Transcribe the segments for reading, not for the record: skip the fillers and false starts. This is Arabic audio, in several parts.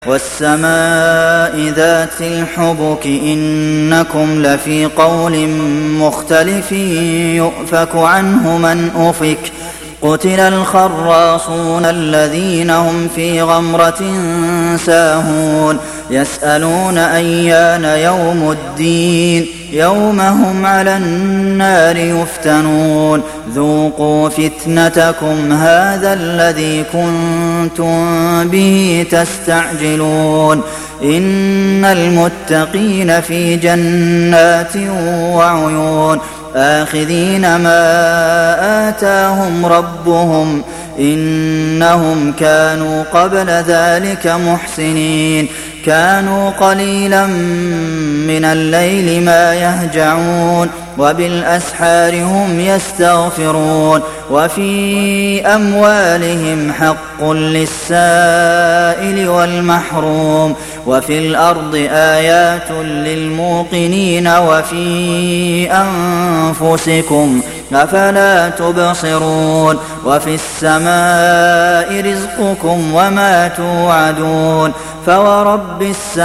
وَالسَّمَاءِ ذَاتِ الْحُبُكِ إِنَّكُمْ لَفِي قَوْلٍ مُّخْتَلِفٍ يُؤْفَكُ عَنْهُ مَنْ أُفِكَ قُتِلَ الْخَرَّاصُونَ الَّذِينَ هُمْ فِي غَمْرَةٍ سَاهُونَ يَسْأَلُونَ أَيَّانَ يَوْمُ الدِّينِ يَوْمَ هُمْ عَلَى النَّارِ يُفْتَنُونَ ذُوقُوا فِتْنَتَكُمْ هَٰذَا الَّذِي كُنتُم بِهِ تَسْتَعْجِلُونَ إِنَّ الْمُتَّقِينَ فِي جَنَّاتٍ وَعُيُونٍ آخِذِينَ مَا آتَاهُمْ رَبُّهُمْ إِنَّهُمْ كَانُوا قَبْلَ ذَٰلِكَ مُحْسِنِينَ كَانُوا قَلِيلًا مِّنَ اللَّيْلِ مَا يَهْجَعُونَ وَبِالْأَسْحَارِ هُمْ يَسْتَغْفِرُونَ وَفِي أَمْوَالِهِمْ حَقٌّ لِّلسَّائِلِ وَالْمَحْرُومِ وَفِي الْأَرْضِ آيَاتٌ لِّلْمُوقِنِينَ وَفِي أَنفُسِكُمْ ۚ أَفَلَا تُبْصِرُونَ وَفِي السَّمَاءِ رِزْقُكُمْ وَمَا تُوعَدُونَ فَوَرَبِّ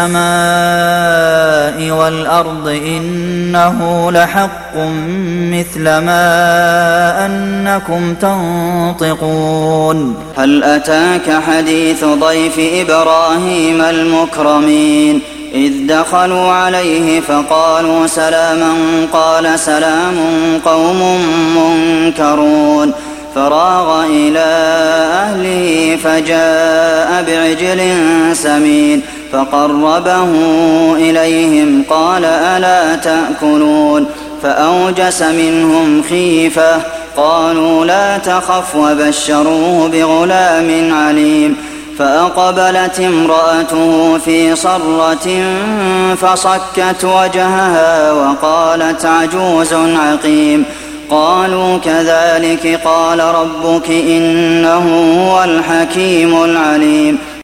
السَّمَاءِ وَالْأَرْضِ إِنَّهُ لَحَقٌّ مِّثْلَ مَا أَنَّكُمْ تَنطِقُونَ هَلْ أَتَاكَ حَدِيثُ ضَيْفِ إِبْرَاهِيمَ الْمُكْرَمِينَ إِذْ دَخَلُوا عَلَيْهِ فَقَالُوا سَلَامًا قَالَ سَلَامٌ قَوْمٌ مُّنكَرُونَ فَرَاغَ إِلَىٰ أَهْلِهِ فَجَاءَ بِعِجْلٍ سَمِينٍ فَقَرَّبَهُ إِلَيْهِمْ قَالَ أَلَا تَأْكُلُونَ فَأَوْجَسَ مِنْهُمْ خِيفَةً قَالُوا لَا تَخَفْ وَبَشَّرُوهُ بِغُلَامٍ عَلِيمٍ فَأَقْبَلَتِ امْرَأَتُهُ فِي صَرَّةٍ فَصَكَّتْ وَجْهَهَا وَقَالَتْ عَجُوزٌ عَقِيمٌ قَالُوا كَذَٰلِكِ قَالَ رَبُّكِ ۖ إِنَّهُ هُوَ الْحَكِيمُ الْعَلِيمُ